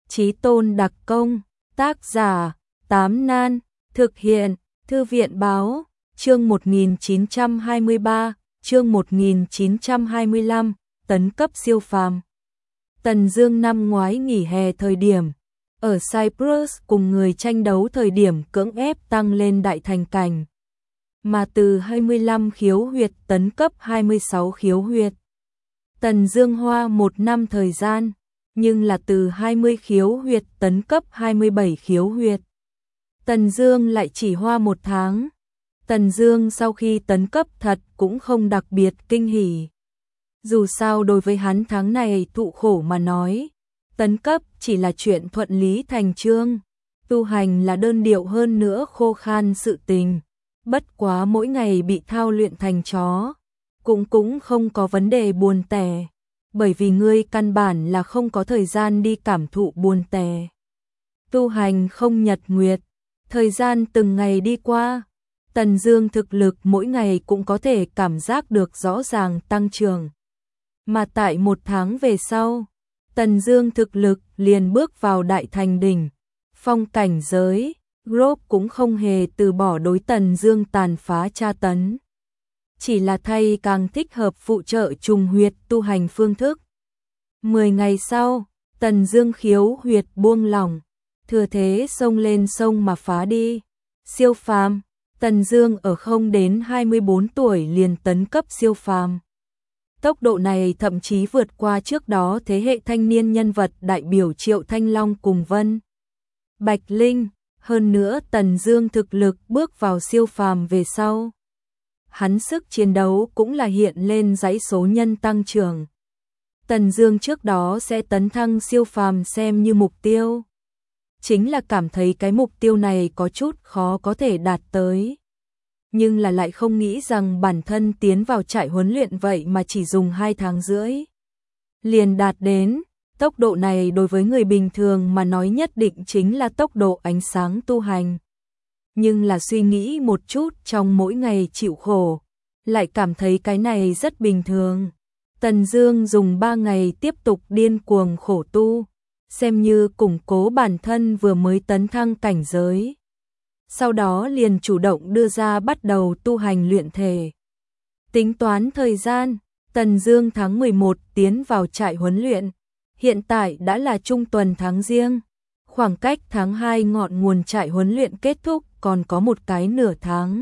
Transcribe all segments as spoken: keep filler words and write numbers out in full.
Chí Tôn đặc công, tác giả, Tám Nan, thực hiện, Thư viện báo, chương một nghìn chín trăm hai mươi ba, chương một nghìn chín trăm hai mươi lăm, tấn cấp siêu phàm. Tần Dương năm ngoái nghỉ hè thời điểm, ở Cyprus cùng người tranh đấu thời điểm cưỡng ép tăng lên đại thành cảnh. Mà từ hai mươi lăm khiếu huyệt tấn cấp hai mươi sáu khiếu huyệt. Tần Dương hoa một năm thời gian, nhưng là từ hai mươi khiếu huyệt tấn cấp hai mươi bảy khiếu huyệt. Tần Dương lại chỉ hoa một tháng. Tần Dương sau khi tấn cấp thật cũng không đặc biệt kinh hỉ. Dù sao đối với hắn tháng này thụ khổ mà nói, tấn cấp chỉ là chuyện thuận lý thành chương, tu hành là đơn điệu hơn nữa khô khan sự tình. Bất quá mỗi ngày bị thao luyện thành chó, cũng cũng không có vấn đề buồn tẻ, bởi vì ngươi căn bản là không có thời gian đi cảm thụ buồn tẻ. Tu hành không nhật nguyệt, thời gian từng ngày đi qua, Tần Dương thực lực mỗi ngày cũng có thể cảm giác được rõ ràng tăng trưởng. Mà tại một tháng về sau, Tần Dương thực lực liền bước vào đại thành đỉnh, phong cảnh giới, group cũng không hề từ bỏ đối Tần Dương tàn phá tra tấn. Chỉ là thay càng thích hợp phụ trợ trùng huyệt tu hành phương thức. Mười ngày sau, Tần Dương khiếu huyệt buông lỏng, thừa thế xông lên sông mà phá đi. Siêu phàm, Tần Dương ở không đến hai mươi bốn tuổi liền tấn cấp siêu phàm. Tốc độ này thậm chí vượt qua trước đó thế hệ thanh niên nhân vật đại biểu Triệu Thanh Long cùng Vân Bạch Linh, hơn nữa Tần Dương thực lực bước vào siêu phàm về sau. Hắn sức chiến đấu cũng là hiện lên dãy số nhân tăng trưởng. Tần Dương trước đó sẽ tấn thăng siêu phàm xem như mục tiêu. Chính là cảm thấy cái mục tiêu này có chút khó có thể đạt tới. Nhưng là lại không nghĩ rằng bản thân tiến vào trại huấn luyện vậy mà chỉ dùng hai tháng rưỡi liền đạt đến. Tốc độ này đối với người bình thường mà nói nhất định chính là tốc độ ánh sáng tu hành. Nhưng là suy nghĩ một chút trong mỗi ngày chịu khổ, lại cảm thấy cái này rất bình thường. Tần Dương dùng ba ngày tiếp tục điên cuồng khổ tu, xem như củng cố bản thân vừa mới tấn thăng cảnh giới. Sau đó liền chủ động đưa ra bắt đầu tu hành luyện thể. Tính toán thời gian, Tần Dương tháng mười một tiến vào trại huấn luyện, hiện tại đã là trung tuần tháng Giêng, khoảng cách tháng hai ngọn nguồn trại huấn luyện kết thúc còn có một cái nửa tháng.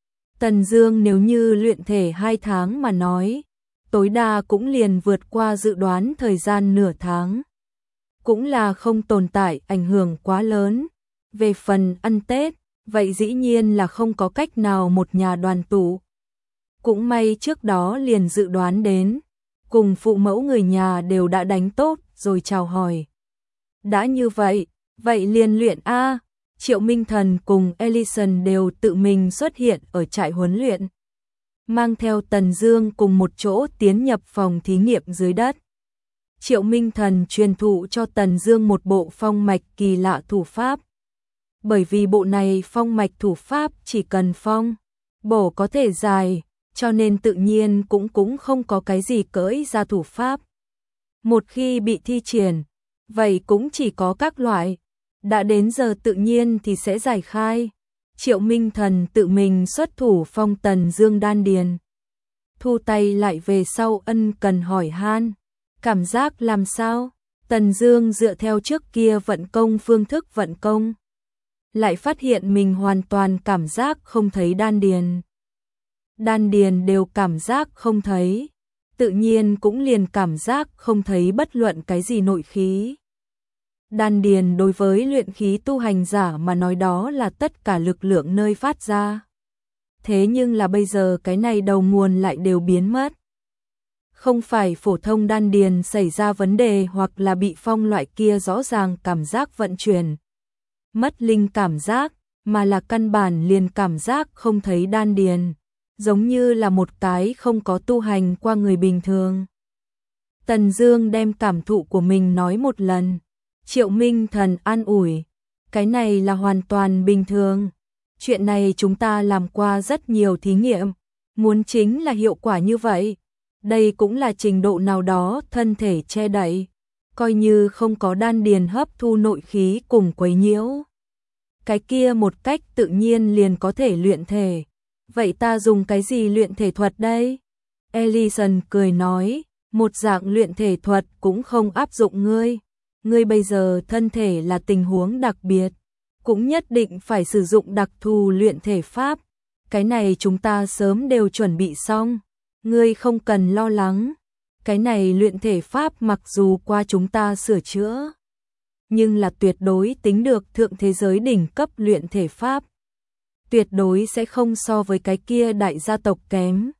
Tần Dương nếu như luyện thể hai tháng mà nói, tối đa cũng liền vượt qua dự đoán thời gian nửa tháng. Cũng là không tồn tại ảnh hưởng quá lớn. Về phần ăn Tết, vậy dĩ nhiên là không có cách nào một nhà đoàn tụ. Cũng may trước đó liền dự đoán đến, cùng phụ mẫu người nhà đều đã đánh tốt rồi chào hỏi. Đã như vậy, vậy liền luyện a. Triệu Minh Thần cùng Ellison đều tự mình xuất hiện ở trại huấn luyện, mang theo Tần Dương cùng một chỗ tiến nhập phòng thí nghiệm dưới đất. Triệu Minh Thần truyền thụ cho Tần Dương một bộ phong mạch kỳ lạ thủ pháp. Bởi vì bộ này phong mạch thủ pháp chỉ cần phong, bổ có thể dài, cho nên tự nhiên cũng cũng không có cái gì cưỡi ra thủ pháp. Một khi bị thi triển, vậy cũng chỉ có các loại. Đã đến giờ tự nhiên thì sẽ giải khai. Triệu Minh Thần tự mình xuất thủ phong Tần Dương đan điền. Thu tay lại về sau ân cần hỏi han. Cảm giác làm sao? Tần Dương dựa theo trước kia vận công phương thức vận công, lại phát hiện mình hoàn toàn cảm giác không thấy đan điền. Đan điền đều cảm giác không thấy, tự nhiên cũng liền cảm giác không thấy bất luận cái gì nội khí. Đan điền đối với luyện khí tu hành giả mà nói đó là tất cả lực lượng nơi phát ra. Thế nhưng là bây giờ cái này đầu nguồn lại đều biến mất. Không phải phổ thông đan điền xảy ra vấn đề hoặc là bị phong loại kia rõ ràng cảm giác vận chuyển mất linh cảm giác, mà là căn bản liền cảm giác không thấy đan điền, giống như là một cái không có tu hành qua người bình thường. Tần Dương đem cảm thụ của mình nói một lần. Triệu Minh Thần an ủi, cái này là hoàn toàn bình thường. Chuyện này chúng ta làm qua rất nhiều thí nghiệm, muốn chính là hiệu quả như vậy. Đây cũng là trình độ nào đó thân thể che đậy. coi như không có đan điền hấp thu nội khí cùng quấy nhiễu. Cái kia một cách tự nhiên liền có thể luyện thể. Vậy ta dùng cái gì luyện thể thuật đây? Ellison cười nói, một dạng luyện thể thuật cũng không áp dụng ngươi. Ngươi bây giờ thân thể là tình huống đặc biệt, cũng nhất định phải sử dụng đặc thù luyện thể pháp. Cái này chúng ta sớm đều chuẩn bị xong, ngươi không cần lo lắng. Cái này luyện thể pháp mặc dù qua chúng ta sửa chữa, nhưng là tuyệt đối tính được thượng thế giới đỉnh cấp luyện thể pháp. Tuyệt đối sẽ không so với cái kia đại gia tộc kém.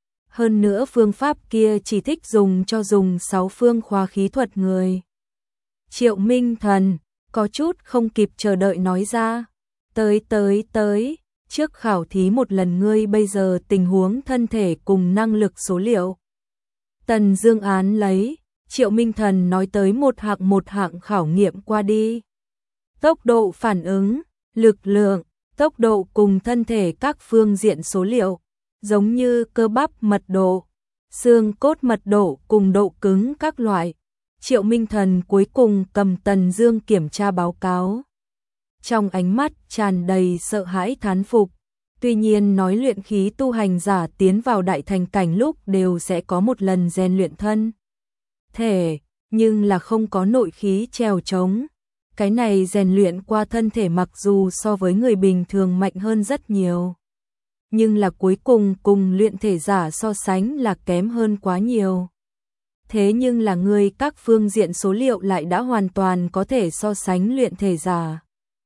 Hơn nữa phương pháp kia chỉ thích dùng cho dùng sáu phương khóa khí thuật người. Triệu Minh Thần có chút không kịp chờ đợi nói ra, tới tới tới, trước khảo thí một lần ngươi bây giờ tình huống thân thể cùng năng lực số liệu. Tần Dương án lấy, Triệu Minh Thần nói tới một hạng một hạng khảo nghiệm qua đi. Tốc độ phản ứng, lực lượng, tốc độ cùng thân thể các phương diện số liệu, giống như cơ bắp mật độ, xương cốt mật độ cùng độ cứng các loại. Triệu Minh Thần cuối cùng cầm Tần Dương kiểm tra báo cáo. Trong ánh mắt tràn đầy sợ hãi thán phục. Tuy nhiên nói luyện khí tu hành giả tiến vào đại thành cảnh lúc đều sẽ có một lần rèn luyện thân thể, nhưng là không có nội khí trèo trống. Cái này rèn luyện qua thân thể mặc dù so với người bình thường mạnh hơn rất nhiều, nhưng là cuối cùng cùng luyện thể giả so sánh là kém hơn quá nhiều. Thế nhưng là người các phương diện số liệu lại đã hoàn toàn có thể so sánh luyện thể giả.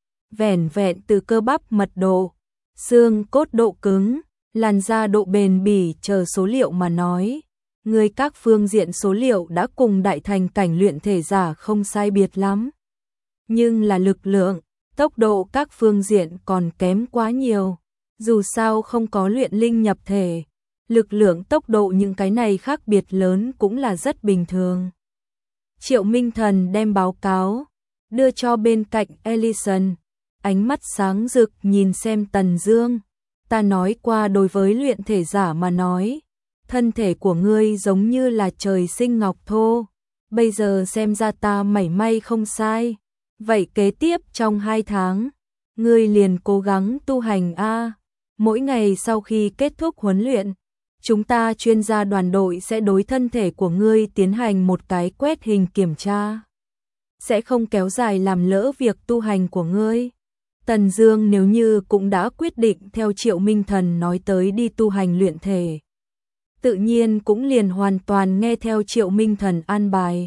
Vẻn vẹn từ cơ bắp mật độ, xương cốt độ cứng, làn da độ bền bỉ chờ số liệu mà nói, người các phương diện số liệu đã cùng đại thành cảnh luyện thể giả không sai biệt lắm. Nhưng là lực lượng, tốc độ các phương diện còn kém quá nhiều. Dù sao không có luyện linh nhập thể, lực lượng tốc độ những cái này khác biệt lớn cũng là rất bình thường. Triệu Minh Thần đem báo cáo đưa cho bên cạnh Ellison, ánh mắt sáng rực nhìn xem Tần Dương. Ta nói qua đối với luyện thể giả mà nói, thân thể của ngươi giống như là trời sinh ngọc thô, bây giờ xem ra ta mảy may không sai. Vậy kế tiếp trong hai tháng, ngươi liền cố gắng tu hành a. Mỗi ngày sau khi kết thúc huấn luyện, chúng ta chuyên gia đoàn đội sẽ đối thân thể của ngươi tiến hành một cái quét hình kiểm tra. Sẽ không kéo dài làm lỡ việc tu hành của ngươi. Tần Dương nếu như cũng đã quyết định theo Triệu Minh Thần nói tới đi tu hành luyện thể, tự nhiên cũng liền hoàn toàn nghe theo Triệu Minh Thần an bài.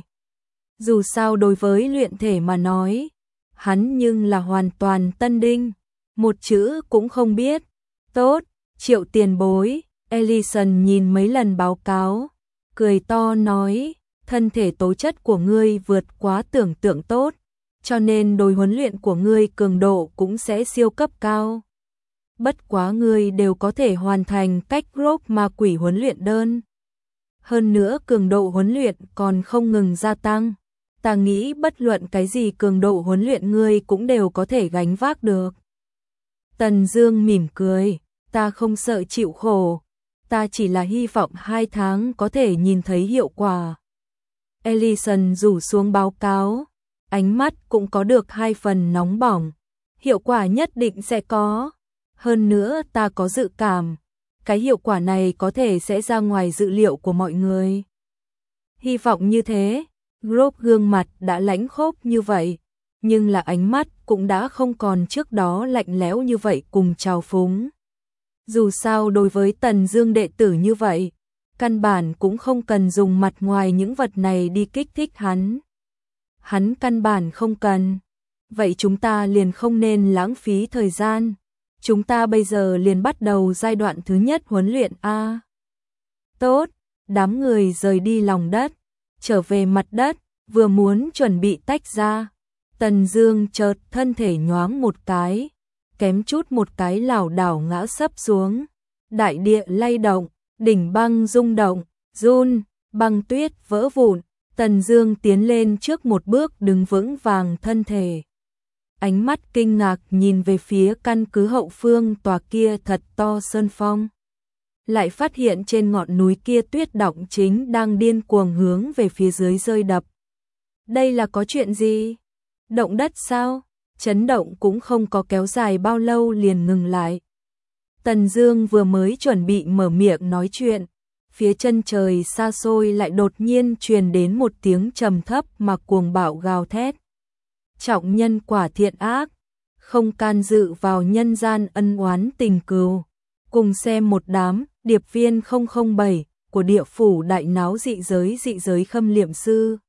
Dù sao đối với luyện thể mà nói, hắn nhưng là hoàn toàn tân đinh, một chữ cũng không biết. Tốt, Triệu tiền bối. Ellison nhìn mấy lần báo cáo, cười to nói, thân thể tố chất của ngươi vượt quá tưởng tượng tốt, cho nên đối huấn luyện của ngươi cường độ cũng sẽ siêu cấp cao. Bất quá ngươi đều có thể hoàn thành cách group ma quỷ huấn luyện đơn. Hơn nữa cường độ huấn luyện còn không ngừng gia tăng. Ta nghĩ bất luận cái gì cường độ huấn luyện ngươi cũng đều có thể gánh vác được. Tần Dương mỉm cười, ta không sợ chịu khổ, ta chỉ là hy vọng hai tháng có thể nhìn thấy hiệu quả. Ellison rủ xuống báo cáo, ánh mắt cũng có được hai phần nóng bỏng, hiệu quả nhất định sẽ có. Hơn nữa ta có dự cảm, cái hiệu quả này có thể sẽ ra ngoài dự liệu của mọi người. Hy vọng như thế. Group gương mặt đã lãnh khốc như vậy, nhưng là ánh mắt cũng đã không còn trước đó lạnh lẽo như vậy cùng trào phúng. Dù sao đối với Tần Dương đệ tử như vậy, căn bản cũng không cần dùng mặt ngoài những vật này đi kích thích hắn. Hắn căn bản không cần. Vậy chúng ta liền không nên lãng phí thời gian. Chúng ta bây giờ liền bắt đầu giai đoạn thứ nhất huấn luyện a. Tốt, đám người rời đi lòng đất, trở về mặt đất, vừa muốn chuẩn bị tách ra, Tần Dương chợt thân thể nhoáng một cái, kém chút một cái lảo đảo ngã sấp xuống. Đại địa lay động, đỉnh băng rung động, run, băng tuyết vỡ vụn. Tần Dương tiến lên trước một bước đứng vững vàng thân thể. Ánh mắt kinh ngạc nhìn về phía căn cứ hậu phương tòa kia thật to sơn phong. Lại phát hiện trên ngọn núi kia tuyết đọng chính đang điên cuồng hướng về phía dưới rơi đập. Đây là có chuyện gì? Động đất sao? Chấn động cũng không có kéo dài bao lâu liền ngừng lại. Tần Dương vừa mới chuẩn bị mở miệng nói chuyện, phía chân trời xa xôi lại đột nhiên truyền đến một tiếng trầm thấp mà cuồng bạo gào thét. Trọng nhân quả thiện ác, không can dự vào nhân gian ân oán tình cừu. Cùng xem một đám điệp viên không không bảy của địa phủ đại náo dị giới dị giới khâm liệm sư.